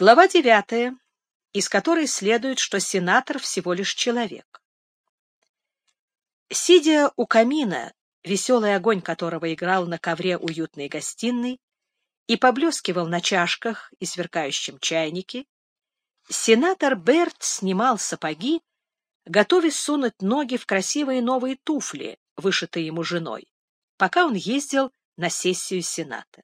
Глава 9, из которой следует, что сенатор всего лишь человек. Сидя у камина, веселый огонь которого играл на ковре уютной гостиной и поблескивал на чашках и сверкающем чайнике, сенатор Берт снимал сапоги, готовясь сунуть ноги в красивые новые туфли, вышитые ему женой, пока он ездил на сессию Сената.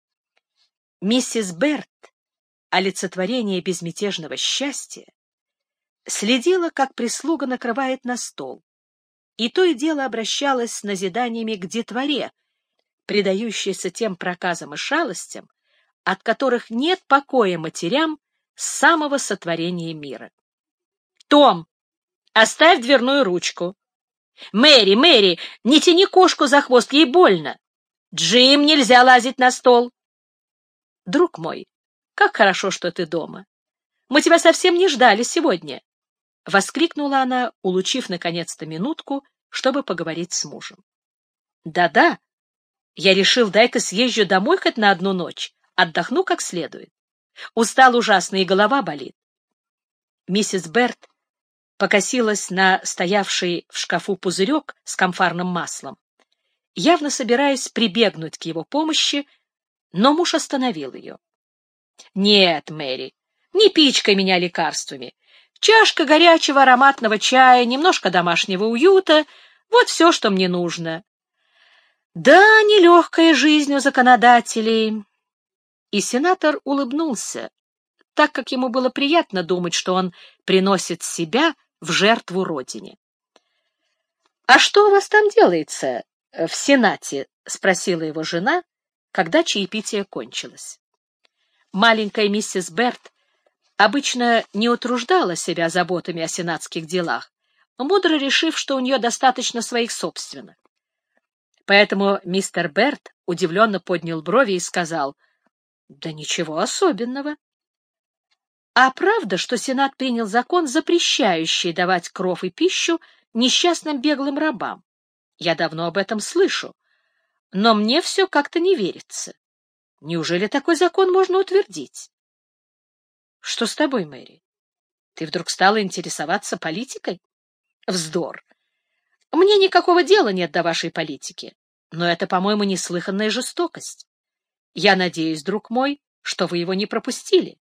Миссис Берт, олицетворение безмятежного счастья, следила, как прислуга накрывает на стол, и то и дело обращалась с назиданиями к детворе, предающейся тем проказам и шалостям, от которых нет покоя матерям с самого сотворения мира. «Том, оставь дверную ручку! Мэри, Мэри, не тяни кошку за хвост, ей больно! Джим, нельзя лазить на стол!» «Друг мой, как хорошо, что ты дома! Мы тебя совсем не ждали сегодня!» — воскликнула она, улучив наконец-то минутку, чтобы поговорить с мужем. «Да-да, я решил, дай-ка съезжу домой хоть на одну ночь, отдохну как следует. Устал ужасно и голова болит». Миссис Берт покосилась на стоявший в шкафу пузырек с камфорным маслом, явно собираясь прибегнуть к его помощи, но муж остановил ее. «Нет, Мэри, не пичкай меня лекарствами. Чашка горячего ароматного чая, немножко домашнего уюта — вот все, что мне нужно. Да, нелегкая жизнь у законодателей». И сенатор улыбнулся, так как ему было приятно думать, что он приносит себя в жертву родине. «А что у вас там делается в Сенате?» — спросила его жена, когда чаепитие кончилось. Маленькая миссис Берт обычно не утруждала себя заботами о сенатских делах, мудро решив, что у нее достаточно своих собственных. Поэтому мистер Берт удивленно поднял брови и сказал: «Да ничего особенного». «А правда, что Сенат принял закон, запрещающий давать кров и пищу несчастным беглым рабам? Я давно об этом слышу, но мне все как-то не верится. Неужели такой закон можно утвердить?» «Что с тобой, Мэри? Ты вдруг стала интересоваться политикой?» «Вздор! Мне никакого дела нет до вашей политики, но это, по-моему, неслыханная жестокость. Я надеюсь, друг мой, что вы его не пропустили».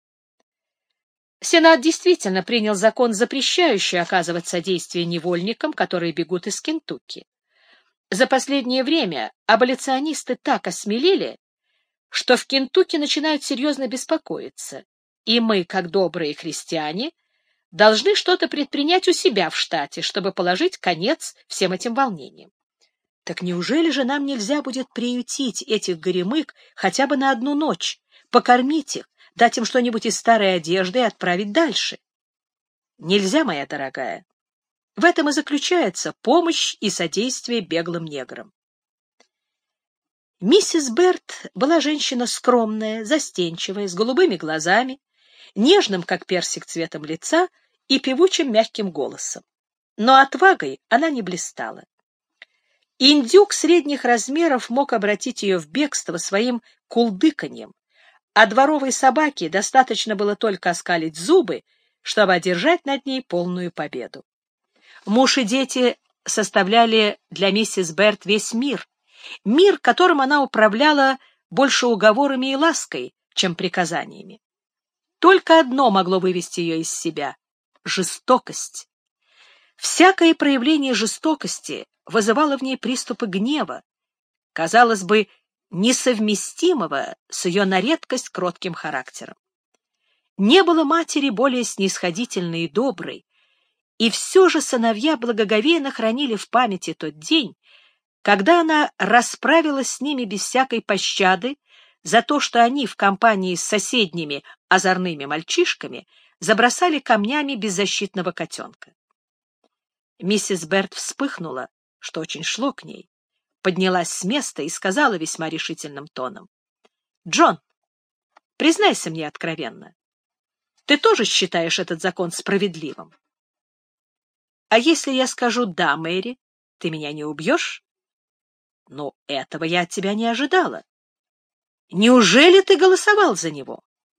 Сенат действительно принял закон, запрещающий оказывать содействие невольникам, которые бегут из Кентукки. За последнее время аболиционисты так осмелели, что в Кентукки начинают серьезно беспокоиться, и мы, как добрые христиане, должны что-то предпринять у себя в штате, чтобы положить конец всем этим волнениям. Так неужели же нам нельзя будет приютить этих горемык хотя бы на одну ночь, покормить их, дать им что-нибудь из старой одежды и отправить дальше? Нельзя, моя дорогая. В этом и заключается помощь и содействие беглым неграм. Миссис Берт была женщина скромная, застенчивая, с голубыми глазами, нежным, как персик, цветом лица и певучим мягким голосом. Но отвагой она не блистала. Индюк средних размеров мог обратить ее в бегство своим кулдыканьем, а дворовой собаке достаточно было только оскалить зубы, чтобы одержать над ней полную победу. Муж и дети составляли для миссис Берт весь мир, мир, которым она управляла больше уговорами и лаской, чем приказаниями. Только одно могло вывести ее из себя — жестокость. Всякое проявление жестокости вызывало в ней приступы гнева, казалось бы, несовместимого с ее на редкость кротким характером. Не было матери более снисходительной и доброй, и все же сыновья благоговейно хранили в памяти тот день, когда она расправилась с ними без всякой пощады за то, что они в компании с соседними озорными мальчишками забросали камнями беззащитного котенка. Миссис Берт вспыхнула, что очень шло к ней, поднялась с места и сказала весьма решительным тоном: «Джон, признайся мне откровенно, ты тоже считаешь этот закон справедливым?» «А если я скажу «да», Мэри, ты меня не убьешь?» «Но этого я от тебя не ожидала. Неужели ты голосовал за него?»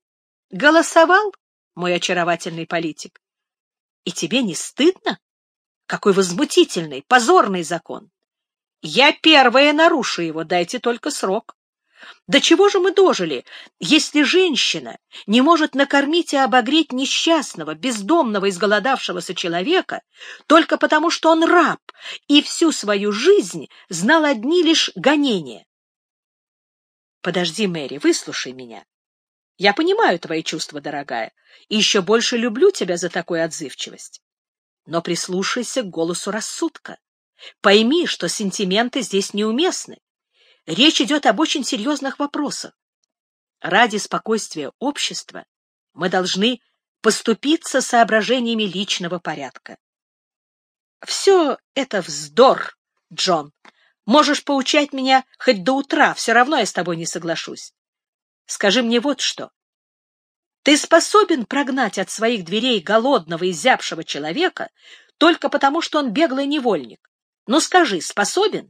Голосовал, мой очаровательный политик? И тебе не стыдно? Какой возмутительный, позорный закон! Я первая нарушу его, дайте только срок. До чего же мы дожили, если женщина не может накормить и обогреть несчастного, бездомного, изголодавшегося человека только потому, что он раб и всю свою жизнь знал одни лишь гонения? Подожди, Мэри, выслушай меня. Я понимаю твои чувства, дорогая, и еще больше люблю тебя за такую отзывчивость. Но прислушайся к голосу рассудка. Пойми, что сентименты здесь неуместны. Речь идет об очень серьезных вопросах. Ради спокойствия общества мы должны поступиться соображениями личного порядка. Все это вздор, Джон. Можешь поучать меня хоть до утра, все равно я с тобой не соглашусь. Скажи мне вот что. Ты способен прогнать от своих дверей голодного и зябшего человека только потому, что он беглый невольник? Ну скажи, способен?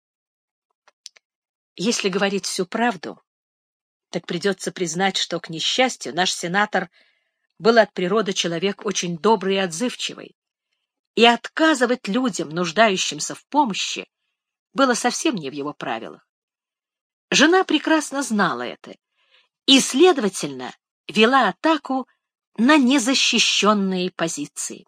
Если говорить всю правду, так придется признать, что, к несчастью, наш сенатор был от природы человек очень добрый и отзывчивый, и отказывать людям, нуждающимся в помощи, было совсем не в его правилах. Жена прекрасно знала это и, следовательно, вела атаку на незащищенные позиции.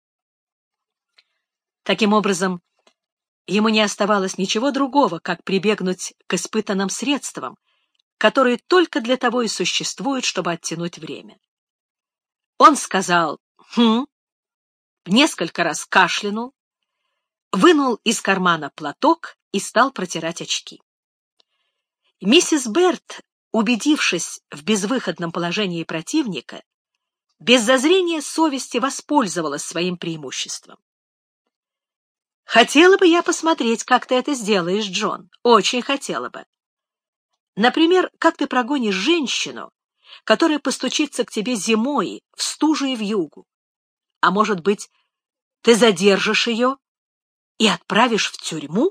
Таким образом, ему не оставалось ничего другого, как прибегнуть к испытанным средствам, которые только для того и существуют, чтобы оттянуть время. Он сказал «хм», несколько раз кашлянул, вынул из кармана платок и стал протирать очки. Миссис Берт, убедившись в безвыходном положении противника, без зазрения совести воспользовалась своим преимуществом. «Хотела бы я посмотреть, как ты это сделаешь, Джон. Очень хотела бы. Например, как ты прогонишь женщину, которая постучится к тебе зимой в стужу и вьюгу. А может быть, ты задержишь ее и отправишь в тюрьму?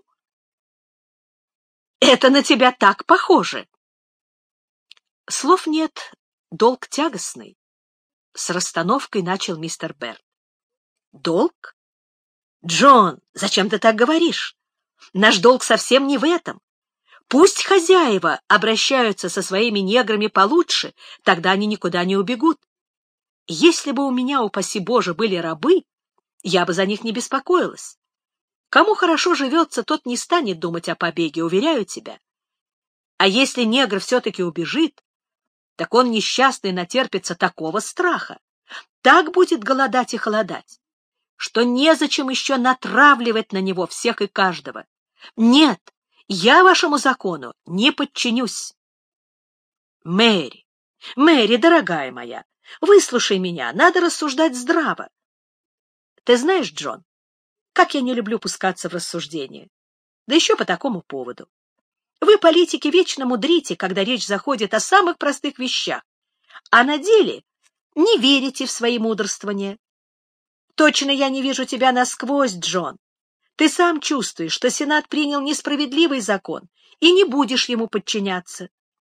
Это на тебя так похоже!» Слов нет, долг тягостный. С расстановкой начал мистер Берт. Долг? Джон, зачем ты так говоришь? Наш долг совсем не в этом. Пусть хозяева обращаются со своими неграми получше, тогда они никуда не убегут. Если бы у меня, упаси Боже, были рабы, я бы за них не беспокоилась. Кому хорошо живется, тот не станет думать о побеге, уверяю тебя. А если негр все-таки убежит, так он несчастный натерпится такого страха, так будет голодать и холодать, что незачем еще натравливать на него всех и каждого. Нет, я вашему закону не подчинюсь. Мэри, Мэри, дорогая моя, выслушай меня, надо рассуждать здраво. Ты знаешь, Джон, как я не люблю пускаться в рассуждения, да еще по такому поводу. Вы, политики, вечно мудрите, когда речь заходит о самых простых вещах, а на деле не верите в свои мудрствования. Точно я не вижу тебя насквозь, Джон. Ты сам чувствуешь, что Сенат принял несправедливый закон, и не будешь ему подчиняться.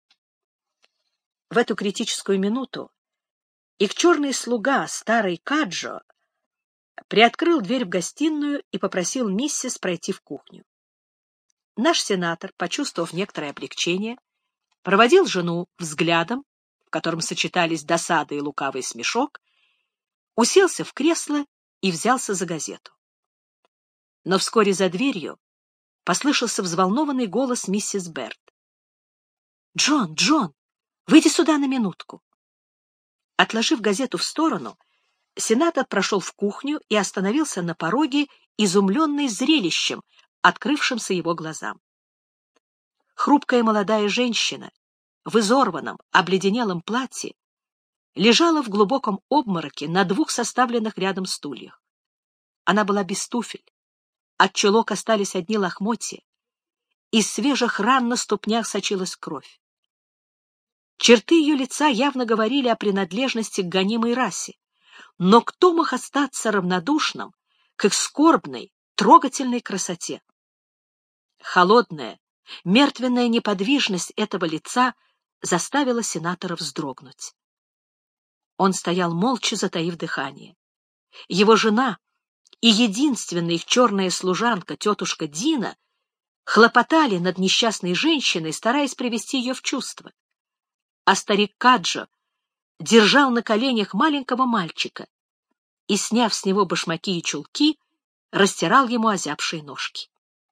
В эту критическую минуту их черный слуга, старый Каджо, приоткрыл дверь в гостиную и попросил миссис пройти в кухню. Наш сенатор, почувствовав некоторое облегчение, проводил жену взглядом, в котором сочетались досада и лукавый смешок, уселся в кресло и взялся за газету. Но вскоре за дверью послышался взволнованный голос миссис Берт. «Джон, Джон, выйди сюда на минутку». Отложив газету в сторону, сенатор прошел в кухню и остановился на пороге, изумленный зрелищем, открывшимся его глазам. Хрупкая молодая женщина в изорванном, обледенелом платье лежала в глубоком обмороке на двух составленных рядом стульях. Она была без туфель, от чулок остались одни лохмотья, из свежих ран на ступнях сочилась кровь. Черты ее лица явно говорили о принадлежности к гонимой расе, но кто мог остаться равнодушным к их скорбной, трогательной красоте? Холодная, мертвенная неподвижность этого лица заставила сенатора вздрогнуть. Он стоял молча, затаив дыхание. Его жена и единственная их черная служанка, тетушка Дина, хлопотали над несчастной женщиной, стараясь привести ее в чувство. А старик Каджо держал на коленях маленького мальчика и, сняв с него башмаки и чулки, растирал ему озябшие ножки.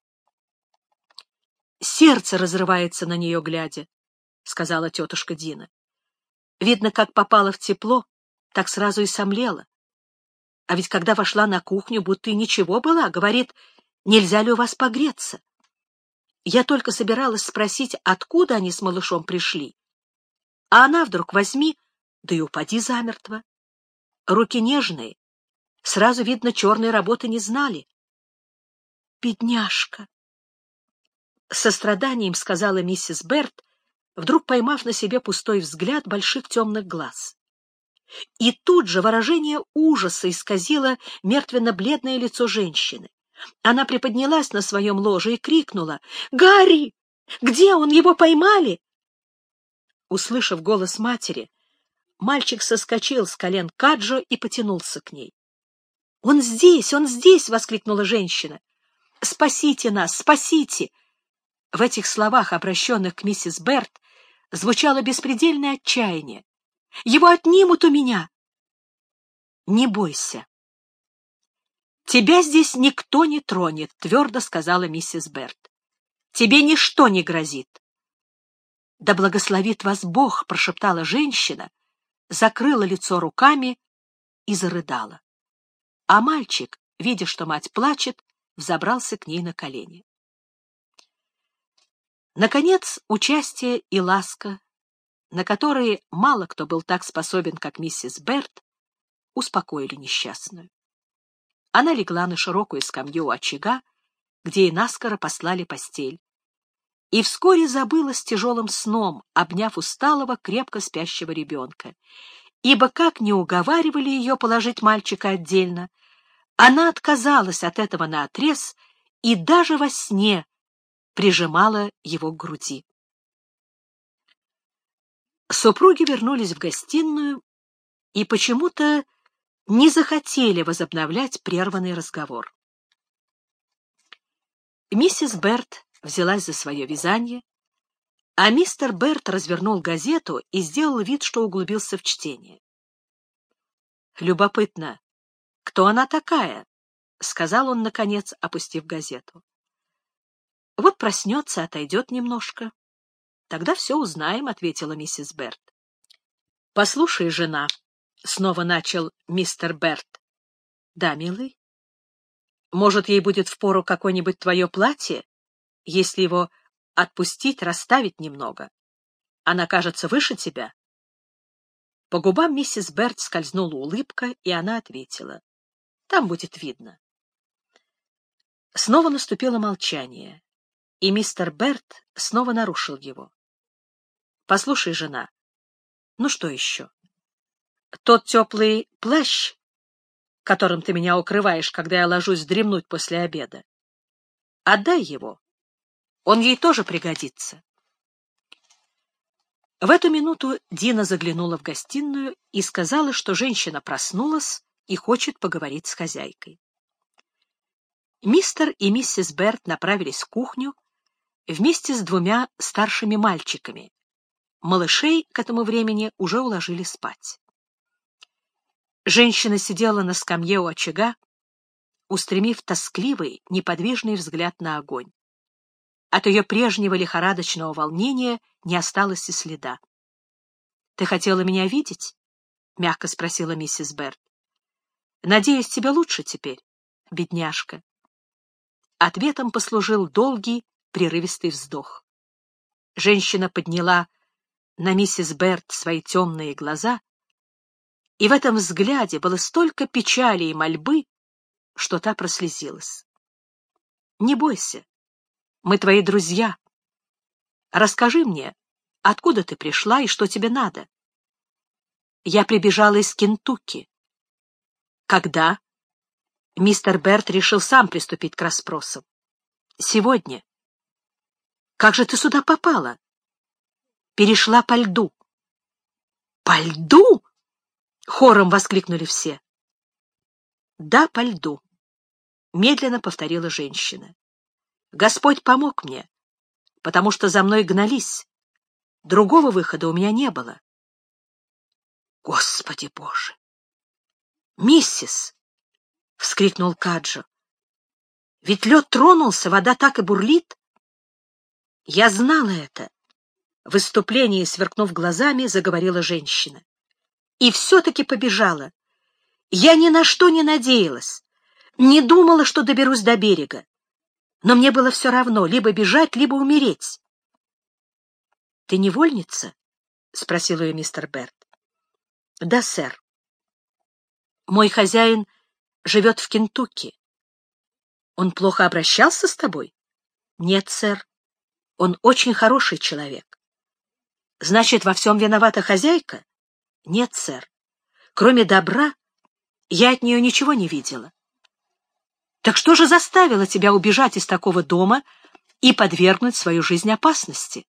«Сердце разрывается на нее, глядя», — сказала тетушка Дина. «Видно, как попала в тепло, так сразу и сомлела. А ведь когда вошла на кухню, будто и ничего была, говорит, нельзя ли у вас погреться? Я только собиралась спросить, откуда они с малышом пришли. А она вдруг возьми, да и упади замертво. Руки нежные, сразу видно, черной работы не знали. Бедняжка!» С состраданием сказала миссис Берт, вдруг поймав на себе пустой взгляд больших темных глаз. И тут же выражение ужаса исказило мертвенно-бледное лицо женщины. Она приподнялась на своем ложе и крикнула: «Гарри! Где он? Его поймали?» Услышав голос матери, мальчик соскочил с колен Каджо и потянулся к ней. Он здесь! Он здесь!» — воскликнула женщина. «Спасите нас! Спасите!» В этих словах, обращенных к миссис Берт, звучало беспредельное отчаяние. «Его отнимут у меня!» «Не бойся. Тебя здесь никто не тронет», — твердо сказала миссис Берт. «Тебе ничто не грозит». «Да благословит вас Бог», — прошептала женщина, закрыла лицо руками и зарыдала. А мальчик, видя, что мать плачет, взобрался к ней на колени. Наконец, участие и ласка, на которые мало кто был так способен, как миссис Берт, успокоили несчастную. Она легла на широкую скамью у очага, где ей наскоро послали постель, и вскоре забылась тяжелым сном, обняв усталого, крепко спящего ребенка. Ибо, как ни уговаривали ее положить мальчика отдельно, она отказалась от этого наотрез и даже во сне прижимала его к груди. Супруги вернулись в гостиную и почему-то не захотели возобновлять прерванный разговор. Миссис Берт взялась за свое вязание, а мистер Берт развернул газету и сделал вид, что углубился в чтение. «Любопытно, кто она такая?» — сказал он, наконец, опустив газету. «Вот проснется, отойдет немножко. Тогда все узнаем», — ответила миссис Берт. «Послушай, жена», — снова начал мистер Берт. «Да, милый. Может, ей будет впору какое-нибудь твое платье, если его отпустить, расставить немного. Она кажется выше тебя». По губам миссис Берт скользнула улыбка, и она ответила: «Там будет видно». Снова наступило молчание, и мистер Берт снова нарушил его. «Послушай, жена, ну что еще? Тот теплый плащ, которым ты меня укрываешь, когда я ложусь вздремнуть после обеда, отдай его, он ей тоже пригодится». В эту минуту Дина заглянула в гостиную и сказала, что женщина проснулась и хочет поговорить с хозяйкой. Мистер и миссис Берт направились в кухню вместе с двумя старшими мальчиками. Малышей к этому времени уже уложили спать. Женщина сидела на скамье у очага, устремив тоскливый, неподвижный взгляд на огонь. От ее прежнего лихорадочного волнения не осталось и следа. «Ты хотела меня видеть?» — мягко спросила миссис Берт. «Надеюсь, тебе лучше теперь, бедняжка». Ответом послужил долгий, прерывистый вздох. Женщина подняла на миссис Берт свои темные глаза, и в этом взгляде было столько печали и мольбы, что та прослезилась. «Не бойся, мы твои друзья. Расскажи мне, откуда ты пришла и что тебе надо?» «Я прибежала из Кентукки». «Когда?» Мистер Берт решил сам приступить к расспросам. «Сегодня». «Как же ты сюда попала?» «Перешла по льду». «По льду?» Хором воскликнули все. «Да, по льду», — медленно повторила женщина. «Господь помог мне, потому что за мной гнались. Другого выхода у меня не было». «Господи Боже!» «Миссис!» — вскрикнул Каджо. «Ведь лед тронулся, вода так и бурлит». «Я знала это», — в выступлении, сверкнув глазами, заговорила женщина. «И все-таки побежала. Я ни на что не надеялась, не думала, что доберусь до берега. Но мне было все равно, либо бежать, либо умереть». «Ты невольница?» — спросил ее мистер Берт. «Да, сэр. Мой хозяин живет в Кентукки». «Он плохо обращался с тобой?» «Нет, сэр. Он очень хороший человек». «Значит, во всем виновата хозяйка?» «Нет, сэр. Кроме добра, я от нее ничего не видела». «Так что же заставило тебя убежать из такого дома и подвергнуть свою жизнь опасности?»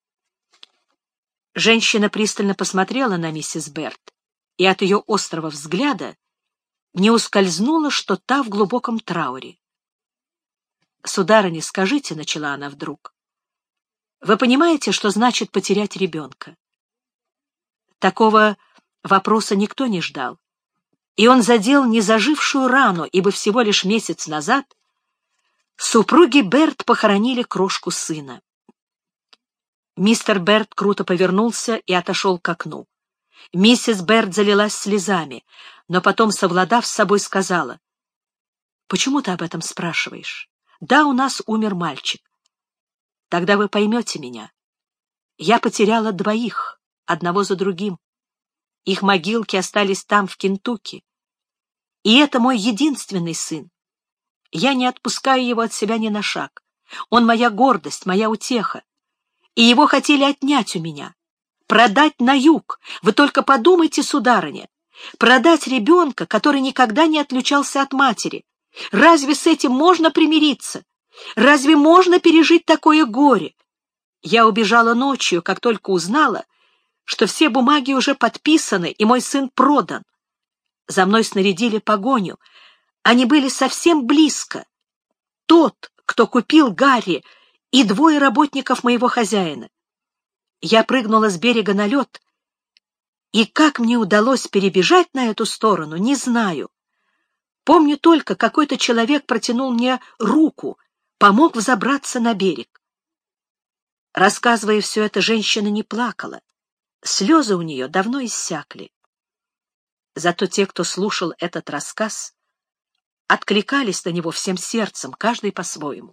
Женщина пристально посмотрела на миссис Берт, и от ее острого взгляда не ускользнуло, что та в глубоком трауре. «Сударыня, скажите, — начала она вдруг, — вы понимаете, что значит потерять ребенка?» Такого вопроса никто не ждал, и он задел незажившую рану, ибо всего лишь месяц назад супруги Берт похоронили крошку сына. Мистер Берт круто повернулся и отошел к окну. Миссис Берт залилась слезами, но потом, совладав с собой, сказала: «Почему ты об этом спрашиваешь? Да, у нас умер мальчик. Тогда вы поймете меня. Я потеряла двоих, одного за другим. Их могилки остались там, в Кентукки. И это мой единственный сын. Я не отпускаю его от себя ни на шаг. Он моя гордость, моя утеха. И его хотели отнять у меня. Продать на юг. Вы только подумайте, сударыня. Продать ребенка, который никогда не отлучался от матери. Разве с этим можно примириться? Разве можно пережить такое горе? Я убежала ночью, как только узнала, что все бумаги уже подписаны, и мой сын продан. За мной снарядили погоню. Они были совсем близко. Тот, кто купил Гарри, и двое работников моего хозяина. Я прыгнула с берега на лед, и как мне удалось перебежать на эту сторону, не знаю. Помню только, какой-то человек протянул мне руку, помог взобраться на берег. Рассказывая все это, женщина не плакала. Слезы у нее давно иссякли. Зато те, кто слушал этот рассказ, откликались на него всем сердцем, каждый по-своему.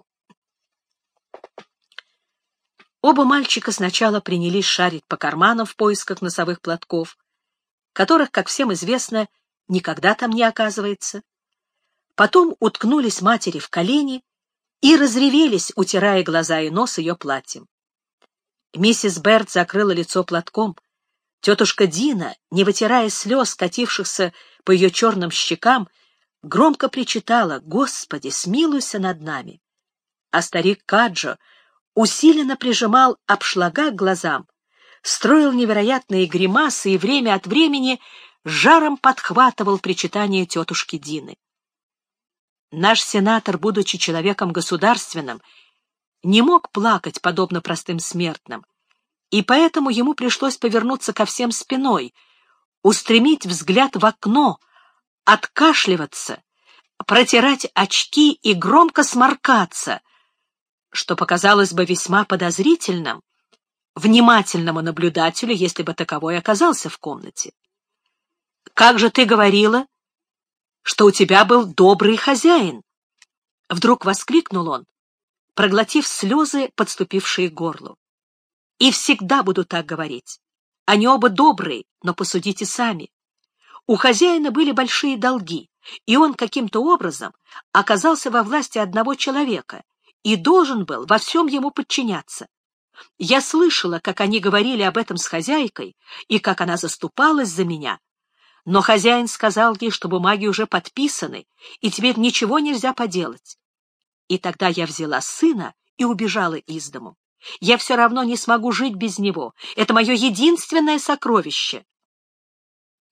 Оба мальчика сначала принялись шарить по карманам в поисках носовых платков, которых, как всем известно, никогда там не оказывается. Потом уткнулись матери в колени и разревелись, утирая глаза и нос ее платьем. Миссис Берт закрыла лицо платком. Тетушка Дина, не вытирая слез, катившихся по ее черным щекам, громко причитала: «Господи, смилуйся над нами!» А старик Каджо усиленно прижимал обшлага к глазам, строил невероятные гримасы и время от времени жаром подхватывал причитания тетушки Дины. Наш сенатор, будучи человеком государственным, не мог плакать, подобно простым смертным, и поэтому ему пришлось повернуться ко всем спиной, устремить взгляд в окно, откашливаться, протирать очки и громко сморкаться, что показалось бы весьма подозрительным внимательному наблюдателю, если бы таковой оказался в комнате. «Как же ты говорила, что у тебя был добрый хозяин?» Вдруг воскликнул он, проглотив слезы, подступившие к горлу. «И всегда буду так говорить. Они оба добрые, но посудите сами. У хозяина были большие долги, и он каким-то образом оказался во власти одного человека и должен был во всем ему подчиняться. Я слышала, как они говорили об этом с хозяйкой и как она заступалась за меня, но хозяин сказал ей, что бумаги уже подписаны, и теперь ничего нельзя поделать. И тогда я взяла сына и убежала из дому. Я все равно не смогу жить без него. Это мое единственное сокровище».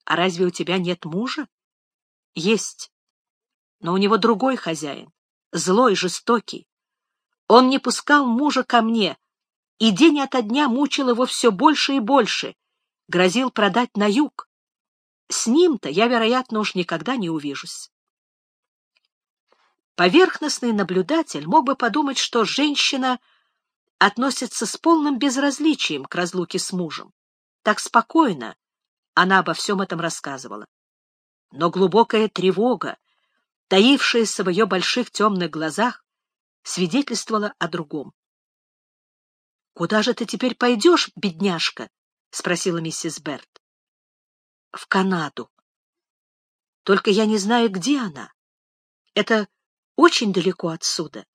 А разве у тебя нет мужа? Есть, но у него другой хозяин, злой, жестокий. Он не пускал мужа ко мне, и день ото дня мучил его все больше и больше, грозил продать на юг. С ним-то я, вероятно, уж никогда не увижусь. Поверхностный наблюдатель мог бы подумать, что женщина относится с полным безразличием к разлуке с мужем. Так спокойно она обо всем этом рассказывала. Но глубокая тревога, таившаяся в ее больших темных глазах, свидетельствовала о другом. — Куда же ты теперь пойдешь, бедняжка? — спросила миссис Берт. — В Канаду. Только я не знаю, где она. Это очень далеко отсюда.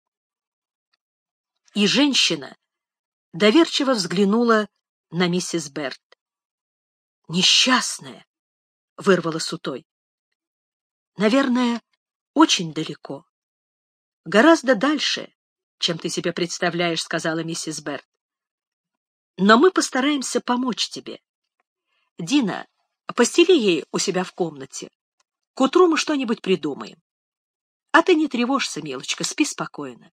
И женщина доверчиво взглянула на миссис Берт. «Несчастная!» — вырвалась у той. «Наверное, очень далеко. Гораздо дальше, чем ты себе представляешь», — сказала миссис Берт. «Но мы постараемся помочь тебе. Дина, постели ей у себя в комнате. К утру мы что-нибудь придумаем. А ты не тревожься, милочка, спи спокойно».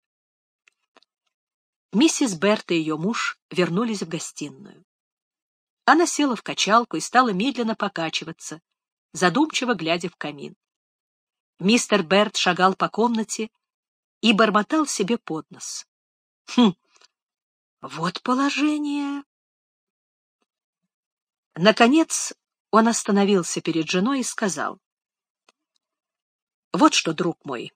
Миссис Берт и ее муж вернулись в гостиную. Она села в качалку и стала медленно покачиваться, задумчиво глядя в камин. Мистер Берт шагал по комнате и бормотал себе под нос. Вот положение. Наконец он остановился перед женой и сказал: вот что, друг мой,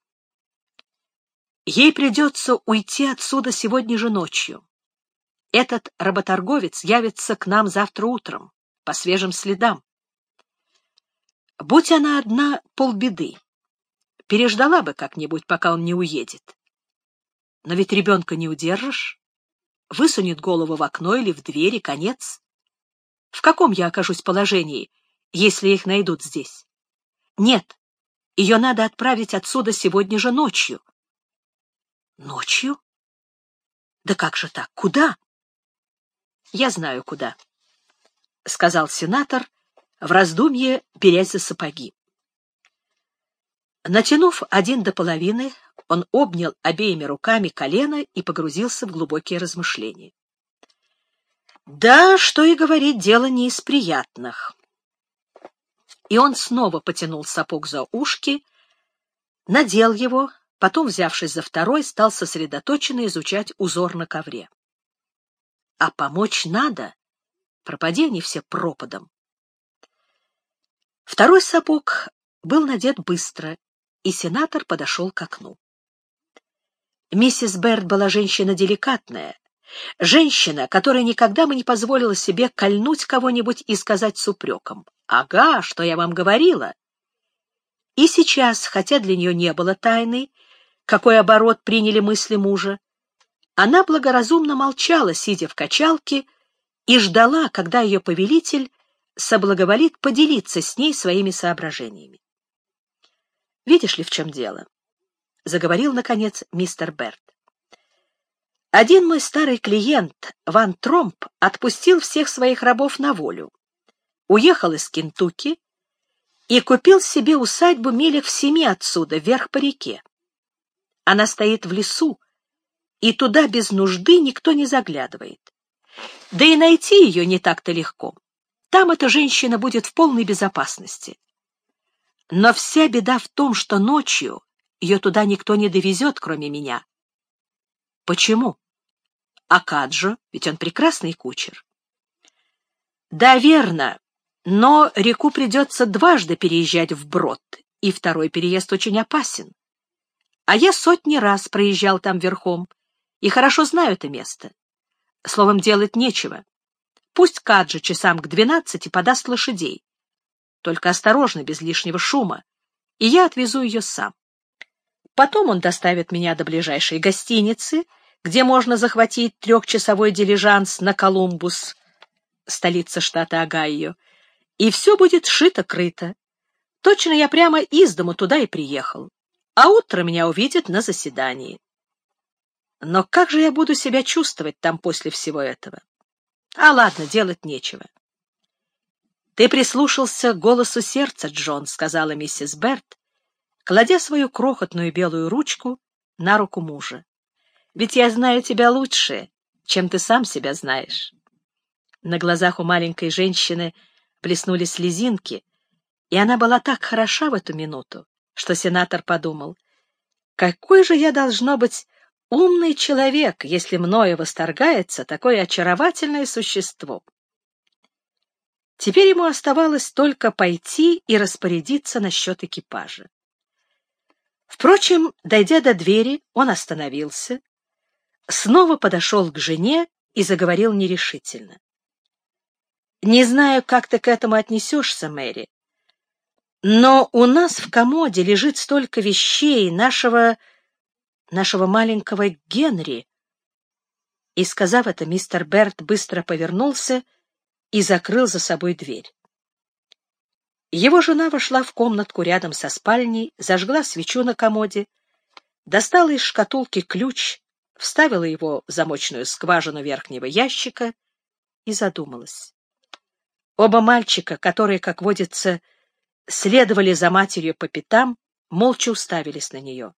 ей придется уйти отсюда сегодня же ночью. Этот работорговец явится к нам завтра утром, по свежим следам. Будь она одна, полбеды. Переждала бы как-нибудь, пока он не уедет. Но ведь ребенка не удержишь. Высунет голову в окно или в дверь, и конец. В каком я окажусь положении, если их найдут здесь? Нет, ее надо отправить отсюда сегодня же ночью. Ночью? Да как же так? Куда? Я знаю, куда, — сказал сенатор, в раздумье берясь за сапоги. Натянув один до половины, он обнял обеими руками колено и погрузился в глубокие размышления. Да, что и говорить, дело не из приятных. И он снова потянул сапог за ушки, надел его, потом, взявшись за второй, стал сосредоточенно изучать узор на ковре. А помочь надо, пропади они все пропадом. Второй сапог был надет быстро, и сенатор подошел к окну. Миссис Берт была женщина деликатная, женщина, которая никогда бы не позволила себе кольнуть кого-нибудь и сказать с упреком: «Ага, что я вам говорила». И сейчас, хотя для нее не было тайной, какой оборот приняли мысли мужа, она благоразумно молчала, сидя в качалке, и ждала, когда ее повелитель соблаговолит поделиться с ней своими соображениями. «Видишь ли, в чем дело?» — заговорил, наконец, мистер Берт. «Один мой старый клиент, Ван Тромп, отпустил всех своих рабов на волю, уехал из Кентукки и купил себе усадьбу милях в 7 отсюда, вверх по реке. Она стоит в лесу, и туда без нужды никто не заглядывает. Да и найти ее не так-то легко. Там эта женщина будет в полной безопасности. Но вся беда в том, что ночью ее туда никто не довезет, кроме меня. Почему? А Каджо, ведь он прекрасный кучер. Да, верно, но реку придется дважды переезжать вброд, и второй переезд очень опасен. А я сотни раз проезжал там верхом, и хорошо знаю это место. Словом, делать нечего. Пусть Каджо часам к 12 подаст лошадей. Только осторожно, без лишнего шума, и я отвезу ее сам. Потом он доставит меня до ближайшей гостиницы, где можно захватить 3-часовой дилижанс на Колумбус, столица штата Огайо, и все будет шито-крыто. Точно я прямо из дому туда и приехал, а утром меня увидят на заседании. Но как же я буду себя чувствовать там после всего этого? А ладно, делать нечего. «Ты прислушался к голосу сердца, Джон», — сказала миссис Берт, кладя свою крохотную белую ручку на руку мужа. «Ведь я знаю тебя лучше, чем ты сам себя знаешь». На глазах у маленькой женщины блеснули слезинки, и она была так хороша в эту минуту, что сенатор подумал: «Какой же я должно быть умный человек, если мною восторгается такое очаровательное существо». Теперь ему оставалось только пойти и распорядиться насчет экипажа. Впрочем, дойдя до двери, он остановился, снова подошел к жене и заговорил нерешительно. «Не знаю, как ты к этому отнесешься, Мэри, но у нас в комоде лежит столько вещей нашего маленького Генри». И, сказав это, мистер Берт быстро повернулся и закрыл за собой дверь. Его жена вошла в комнатку рядом со спальней, зажгла свечу на комоде, достала из шкатулки ключ, вставила его в замочную скважину верхнего ящика и задумалась. Оба мальчика, которые, как водится, следовали за матерью по пятам, молча уставились на нее.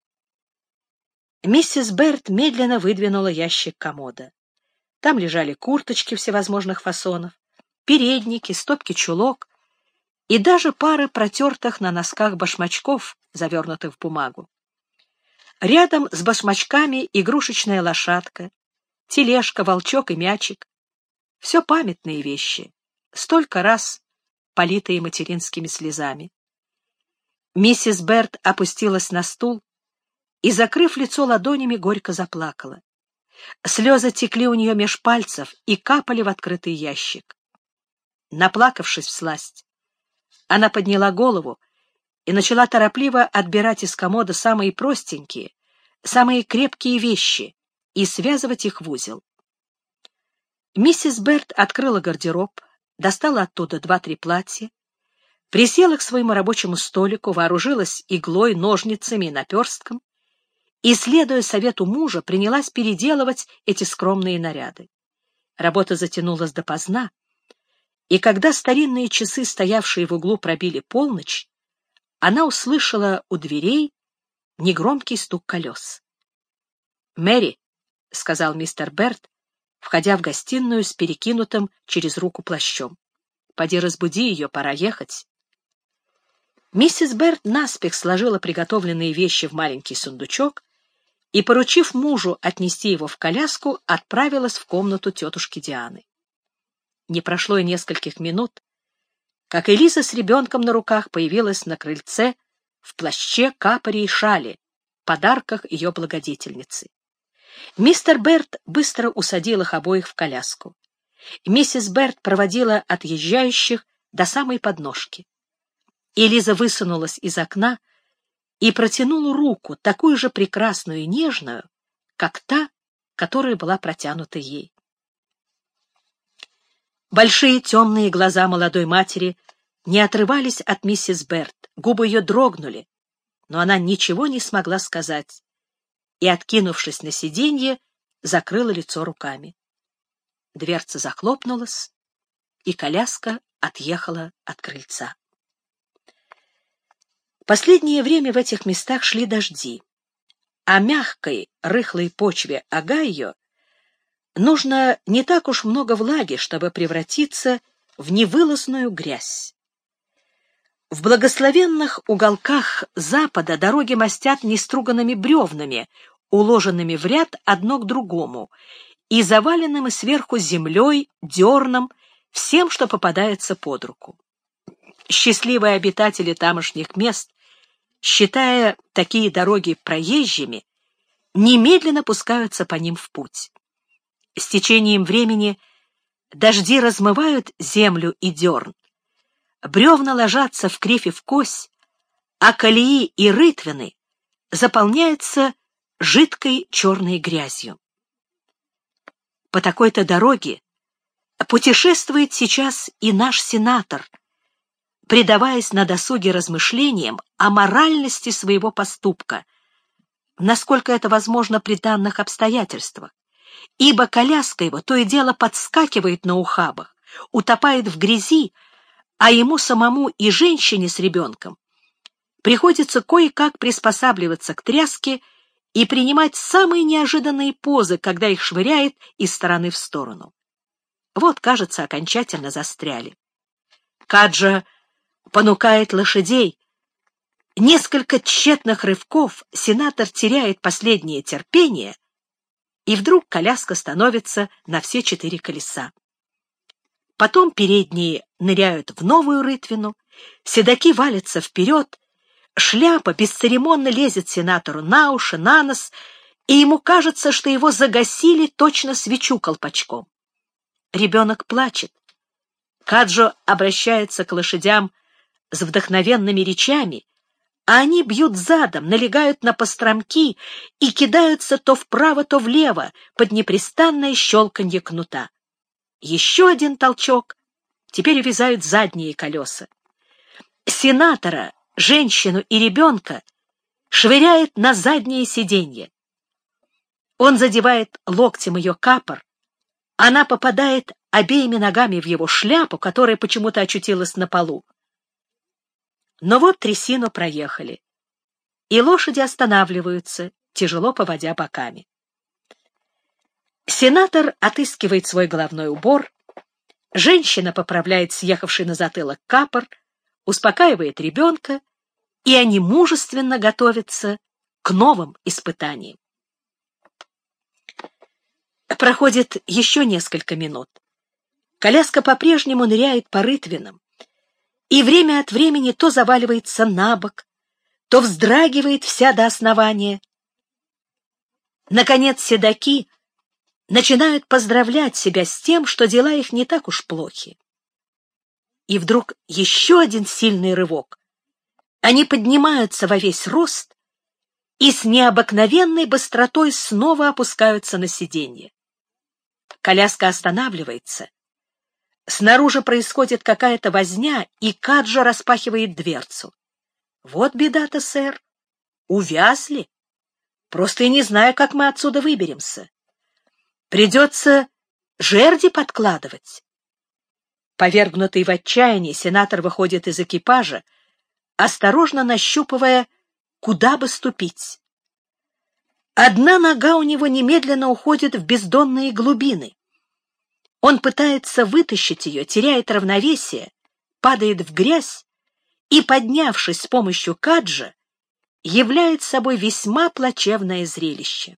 Миссис Берт медленно выдвинула ящик комода. Там лежали курточки всевозможных фасонов, передники, стопки чулок и даже пара протертых на носках башмачков, завернутых в бумагу. Рядом с башмачками игрушечная лошадка, тележка, волчок и мячик. Все памятные вещи, столько раз политые материнскими слезами. Миссис Берт опустилась на стул и, закрыв лицо ладонями, горько заплакала. Слезы текли у нее меж пальцев и капали в открытый ящик. Наплакавшись всласть, она подняла голову и начала торопливо отбирать из комода самые простенькие, самые крепкие вещи и связывать их в узел. Миссис Берт открыла гардероб, достала оттуда 2-3 платья, присела к своему рабочему столику, вооружилась иглой, ножницами и наперстком и, следуя совету мужа, принялась переделывать эти скромные наряды. Работа затянулась допоздна, и когда старинные часы, стоявшие в углу, пробили полночь, она услышала у дверей негромкий стук колес. «Мэри», — сказал мистер Берт, входя в гостиную с перекинутым через руку плащом, — «поди разбуди ее, пора ехать». Миссис Берт наспех сложила приготовленные вещи в маленький сундучок и, поручив мужу отнести его в коляску, отправилась в комнату тетушки Дианы. Не прошло и нескольких минут, как Элиза с ребенком на руках появилась на крыльце в плаще, капоре и шале, подарках ее благодетельницы. Мистер Берт быстро усадил их обоих в коляску. Миссис Берт проводила отъезжающих до самой подножки. Элиза высунулась из окна и протянула руку, такую же прекрасную и нежную, как та, которая была протянута ей. Большие темные глаза молодой матери не отрывались от миссис Берт, губы ее дрогнули, но она ничего не смогла сказать и, откинувшись на сиденье, закрыла лицо руками. Дверца захлопнулась, и коляска отъехала от крыльца. Последнее время в этих местах шли дожди. О мягкой, рыхлой почве Огайо нужно не так уж много влаги, чтобы превратиться в невылазную грязь. В благословенных уголках запада дороги мостят неструганными бревнами, уложенными в ряд одно к другому, и заваленными сверху землей, дерном, всем, что попадается под руку. Счастливые обитатели тамошних мест, считая такие дороги проезжими, немедленно пускаются по ним в путь. С течением времени дожди размывают землю и дерн, бревна ложатся в кривь и в кось, а колеи и рытвины заполняются жидкой черной грязью. По такой-то дороге путешествует сейчас и наш сенатор, предаваясь на досуге размышлениям о моральности своего поступка, насколько это возможно при данных обстоятельствах, ибо коляска его то и дело подскакивает на ухабах, утопает в грязи, а ему самому и женщине с ребенком приходится кое-как приспосабливаться к тряске и принимать самые неожиданные позы, когда их швыряет из стороны в сторону. Вот, кажется, окончательно застряли. Каджа понукает лошадей. Несколько тщетных рывков сенатор теряет последнее терпение, и вдруг коляска становится на все 4 колеса. Потом передние ныряют в новую рытвину, седаки валятся вперед, шляпа бесцеремонно лезет сенатору на уши, на нос, и ему кажется, что его загасили точно свечу колпачком. Ребенок плачет. Каджо обращается к лошадям с вдохновенными речами, а они бьют задом, налегают на постромки и кидаются то вправо, то влево под непрестанное щелканье кнута. Еще один толчок, теперь увязают задние колеса. Сенатора, женщину и ребенка швыряет на заднее сиденье. Он задевает локтем ее капор, она попадает обеими ногами в его шляпу, которая почему-то очутилась на полу. Но вот трясину проехали, и лошади останавливаются, тяжело поводя боками. Сенатор отыскивает свой головной убор, женщина поправляет съехавший на затылок капор, успокаивает ребенка, и они мужественно готовятся к новым испытаниям. Проходит еще несколько минут. Коляска по-прежнему ныряет по рытвинам, и время от времени то заваливается на бок, то вздрагивает вся до основания. Наконец седаки начинают поздравлять себя с тем, что дела их не так уж плохи. И вдруг еще один сильный рывок. Они поднимаются во весь рост и с необыкновенной быстротой снова опускаются на сиденье. Коляска останавливается. Снаружи происходит какая-то возня, и Каджо распахивает дверцу. Вот беда-то, сэр. Увязли. Просто я не знаю, как мы отсюда выберемся. Придется жерди подкладывать. Повергнутый в отчаянии, сенатор выходит из экипажа, осторожно нащупывая, куда бы ступить. Одна нога у него немедленно уходит в бездонные глубины. Он пытается вытащить ее, теряет равновесие, падает в грязь и, поднявшись с помощью каджа, являет собой весьма плачевное зрелище.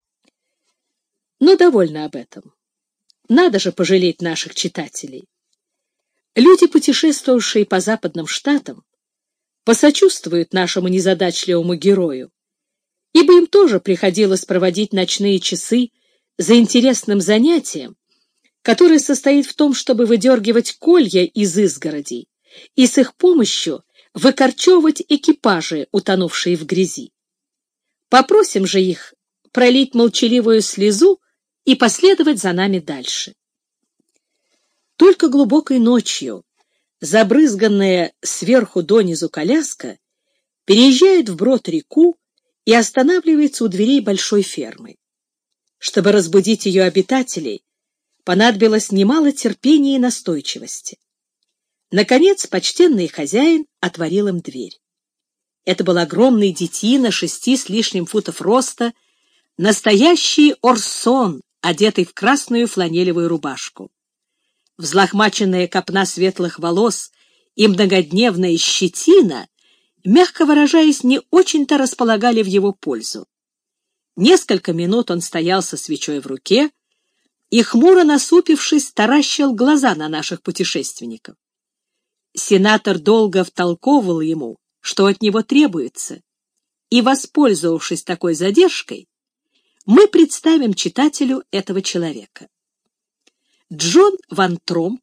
Но довольно об этом. Надо же пожалеть наших читателей. Люди, путешествовавшие по западным штатам, посочувствуют нашему незадачливому герою, ибо им тоже приходилось проводить ночные часы за интересным занятием, которое состоит в том, чтобы выдергивать колья из изгородей и с их помощью выкорчевывать экипажи, утонувшие в грязи. Попросим же их пролить молчаливую слезу и последовать за нами дальше. Только глубокой ночью забрызганная сверху донизу коляска переезжает вброд реку и останавливается у дверей большой фермы. Чтобы разбудить ее обитателей, понадобилось немало терпения и настойчивости. Наконец, почтенный хозяин отворил им дверь. Это был огромный детина 6 с лишним футов роста, настоящий Орсон, одетый в красную фланелевую рубашку. Взлохмаченная копна светлых волос и многодневная щетина, мягко выражаясь, не очень-то располагали в его пользу. Несколько минут он стоял со свечой в руке и, хмуро насупившись, таращил глаза на наших путешественников. Сенатор долго втолковывал ему, что от него требуется, и, воспользовавшись такой задержкой, мы представим читателю этого человека. Джон Ван Тромп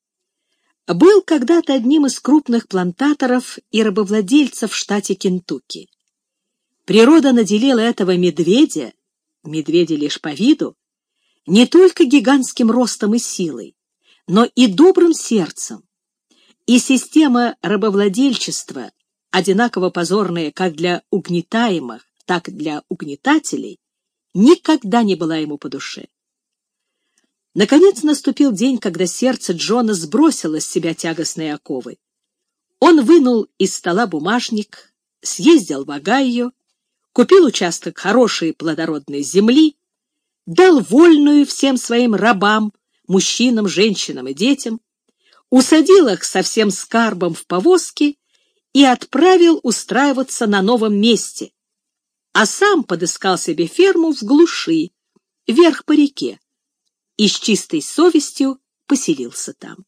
был когда-то одним из крупных плантаторов и рабовладельцев в штате Кентукки. Природа наделила этого медведя лишь по виду, не только гигантским ростом и силой, но и добрым сердцем, и система рабовладельчества, одинаково позорная как для угнетаемых, так и для угнетателей, никогда не была ему по душе. Наконец наступил день, когда сердце Джона сбросило с себя тягостные оковы. Он вынул из стола бумажник, съездил в Огайо, купил участок хорошей плодородной земли, дал вольную всем своим рабам, мужчинам, женщинам и детям, усадил их со всем скарбом в повозки и отправил устраиваться на новом месте, а сам подыскал себе ферму в глуши, вверх по реке, и с чистой совестью поселился там.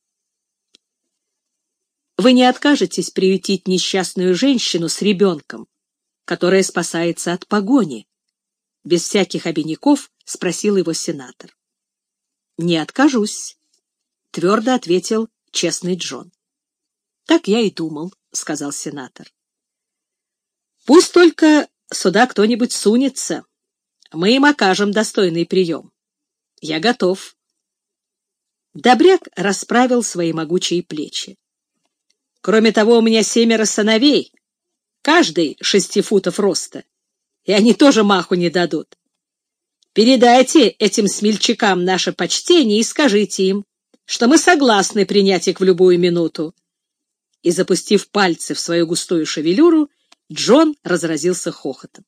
Вы не откажетесь приютить несчастную женщину с ребенком, которая спасается от погони? Без всяких обиняков спросил его сенатор. Не откажусь, твердо ответил честный Джон. Так я и думал, сказал сенатор. Пусть только сюда кто-нибудь сунется, мы им окажем достойный прием. Я готов. Добряк расправил свои могучие плечи. Кроме того, у меня 7 сыновей, каждый 6 футов роста, и они тоже маху не дадут. Передайте этим смельчакам наше почтение и скажите им, что мы согласны принять их в любую минуту. И, запустив пальцы в свою густую шевелюру, Джон разразился хохотом.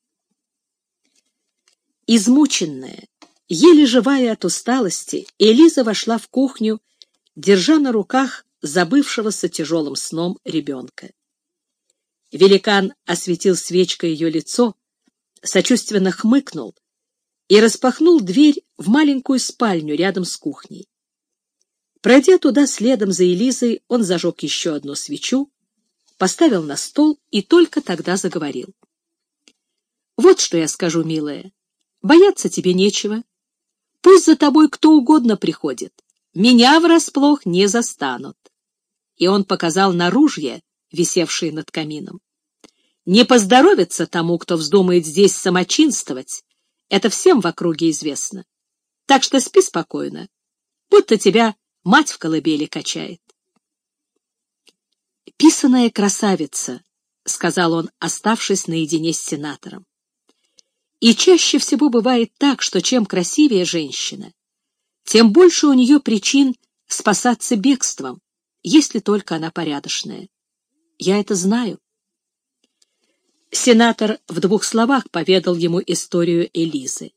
Измученная, еле живая от усталости, Элиза вошла в кухню, держа на руках забывшегося тяжелым сном ребенка. Великан осветил свечкой ее лицо, сочувственно хмыкнул и распахнул дверь в маленькую спальню рядом с кухней. Пройдя туда следом за Элизой, он зажег еще одну свечу, поставил на стол и только тогда заговорил. «Вот что я скажу, милая, бояться тебе нечего. Пусть за тобой кто угодно приходит, меня врасплох не застанут». И он показал на ружья, висевшие над камином. Не поздоровится тому, кто вздумает здесь самочинствовать, это всем в округе известно. Так что спи спокойно, будто тебя мать в колыбели качает. «Писаная красавица», — сказал он, оставшись наедине с сенатором. «И чаще всего бывает так, что чем красивее женщина, тем больше у нее причин спасаться бегством, если только она порядочная. Я это знаю». Сенатор в 2 словах поведал ему историю Элизы.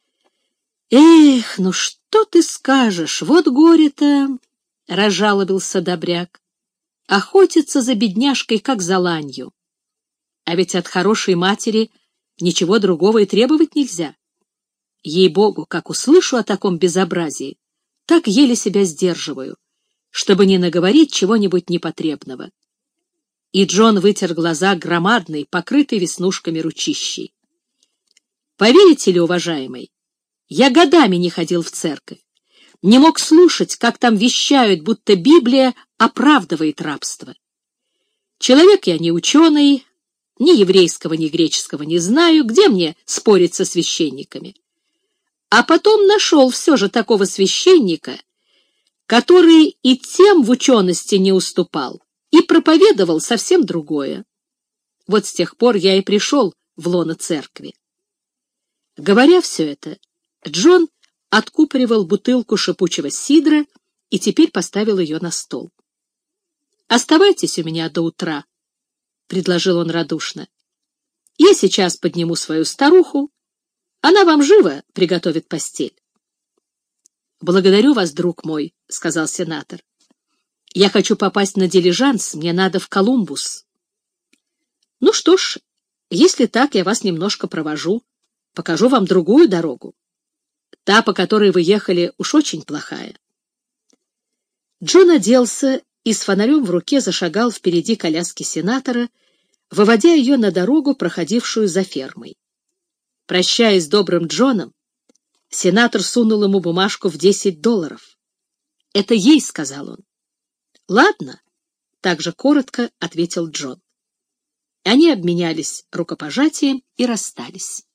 «Эх, ну что ты скажешь, вот горе-то!» — разжалобился Добряк. «Охотится за бедняжкой, как за ланью. А ведь от хорошей матери ничего другого и требовать нельзя. Ей-богу, как услышу о таком безобразии, так еле себя сдерживаю, чтобы не наговорить чего-нибудь непотребного». И Джон вытер глаза громадной, покрытой веснушками ручищей. «Поверите ли, уважаемый, я годами не ходил в церковь, не мог слушать, как там вещают, будто Библия оправдывает рабство. Человек я не ученый, ни еврейского, ни греческого не знаю, где мне спорить со священниками? А потом нашел все же такого священника, который и тем в учености не уступал, и проповедовал совсем другое. Вот с тех пор я и пришел в лоно церкви». Говоря все это, Джон откупоривал бутылку шипучего сидра и теперь поставил ее на стол. «Оставайтесь у меня до утра», — предложил он радушно. «Я сейчас подниму свою старуху, она вам живо приготовит постель». «Благодарю вас, друг мой», — сказал сенатор. «Я хочу попасть на дилижанс, мне надо в Колумбус». «Ну что ж, если так, я вас немножко провожу, покажу вам другую дорогу. Та, по которой вы ехали, уж очень плохая». Джон оделся и с фонарем в руке зашагал впереди коляски сенатора, выводя ее на дорогу, проходившую за фермой. Прощаясь с добрым Джоном, сенатор сунул ему бумажку в $10. «Это ей», — сказал он. «Ладно», — также коротко ответил Джон. Они обменялись рукопожатием и расстались.